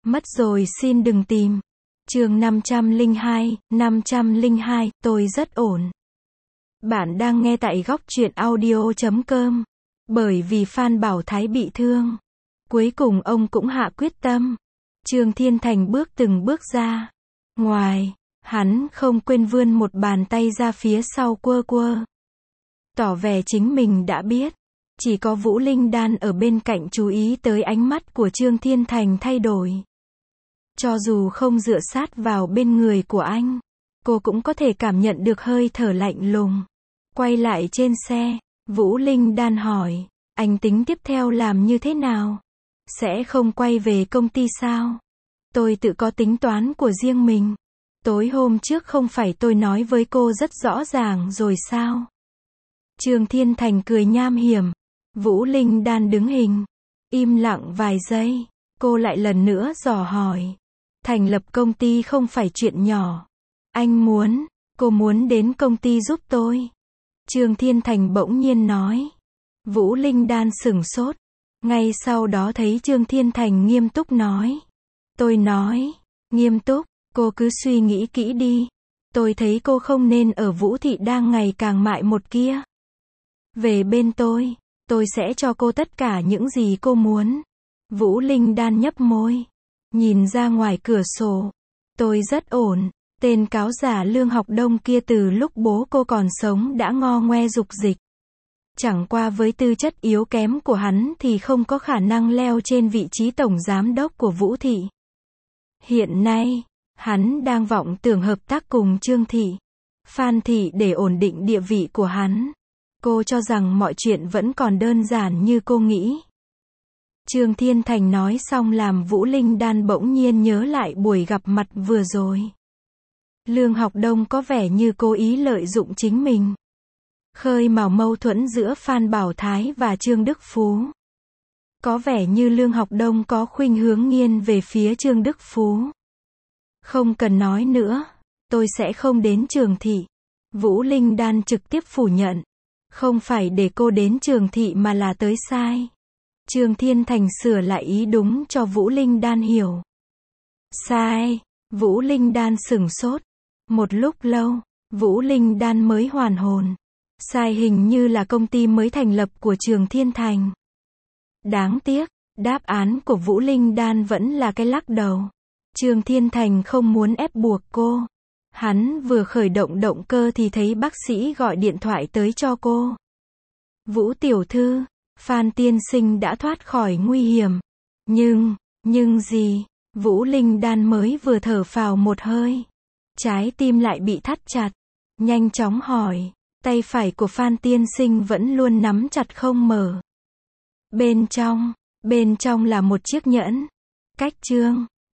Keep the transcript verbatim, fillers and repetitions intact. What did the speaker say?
Mất rồi xin đừng tìm. Chương năm trăm lẻ hai, năm trăm lẻ hai, tôi rất ổn. Bạn đang nghe tại góc truyện audio chấm com. Bởi vì Phan Bảo Thái bị thương, cuối cùng ông cũng hạ quyết tâm. Trương Thiên Thành bước từng bước ra. Ngoài, hắn không quên vươn một bàn tay ra phía sau quơ quơ. Tỏ vẻ chính mình đã biết. Chỉ có Vũ Linh Đan ở bên cạnh chú ý tới ánh mắt của Trương Thiên Thành thay đổi. Cho dù không dựa sát vào bên người của anh, cô cũng có thể cảm nhận được hơi thở lạnh lùng. Quay lại trên xe, Vũ Linh Đan hỏi, anh tính tiếp theo làm như thế nào? Sẽ không quay về công ty sao? Tôi tự có tính toán của riêng mình. Tối hôm trước không phải tôi nói với cô rất rõ ràng rồi sao? Trương Thiên Thành cười nham hiểm. Vũ Linh Đan đứng hình, im lặng vài giây, cô lại lần nữa dò hỏi. Thành lập công ty không phải chuyện nhỏ. Anh muốn, cô muốn đến công ty giúp tôi. Trương Thiên Thành bỗng nhiên nói. Vũ Linh Đan sửng sốt. Ngay sau đó thấy Trương Thiên Thành nghiêm túc nói. Tôi nói, nghiêm túc, cô cứ suy nghĩ kỹ đi. Tôi thấy cô không nên ở Vũ Thị đang ngày càng mại một kia. Về bên tôi, tôi sẽ cho cô tất cả những gì cô muốn. Vũ Linh Đan nhấp môi, nhìn ra ngoài cửa sổ. Tôi rất ổn. Tên cáo giả Lương Học Đông kia từ lúc bố cô còn sống đã ngo ngoe dục dịch. Chẳng qua với tư chất yếu kém của hắn thì không có khả năng leo trên vị trí tổng giám đốc của Vũ Thị. Hiện nay, hắn đang vọng tưởng hợp tác cùng Trương Thị, Phan Thị để ổn định địa vị của hắn. Cô cho rằng mọi chuyện vẫn còn đơn giản như cô nghĩ. Trương Thiên Thành nói xong làm Vũ Linh Đan bỗng nhiên nhớ lại buổi gặp mặt vừa rồi. Lương Học Đông có vẻ như cố ý lợi dụng chính mình, khơi mào mâu thuẫn giữa Phan Bảo Thái và Trương Đức Phú. Có vẻ như Lương Học Đông có khuynh hướng nghiêng về phía Trương Đức Phú. Không cần nói nữa, tôi sẽ không đến Trường Thị. Vũ Linh Đan trực tiếp phủ nhận. Không phải để cô đến Trường Thị mà là tới sai. Trương Thiên Thành sửa lại ý đúng cho Vũ Linh Đan hiểu. Sai. Vũ Linh Đan sửng sốt. Một lúc lâu, Vũ Linh Đan mới hoàn hồn. Sai hình như là công ty mới thành lập của Trương Thiên Thành. Đáng tiếc, đáp án của Vũ Linh Đan vẫn là cái lắc đầu. Trương Thiên Thành không muốn ép buộc cô. Hắn vừa khởi động động cơ thì thấy bác sĩ gọi điện thoại tới cho cô. Vũ tiểu thư, Phan tiên sinh đã thoát khỏi nguy hiểm. Nhưng, nhưng gì? Vũ Linh Đan mới vừa thở phào một hơi. Trái tim lại bị thắt chặt. Nhanh chóng hỏi, tay phải của Phan tiên sinh vẫn luôn nắm chặt không mở. Bên trong, bên trong là một chiếc nhẫn. Cách Trương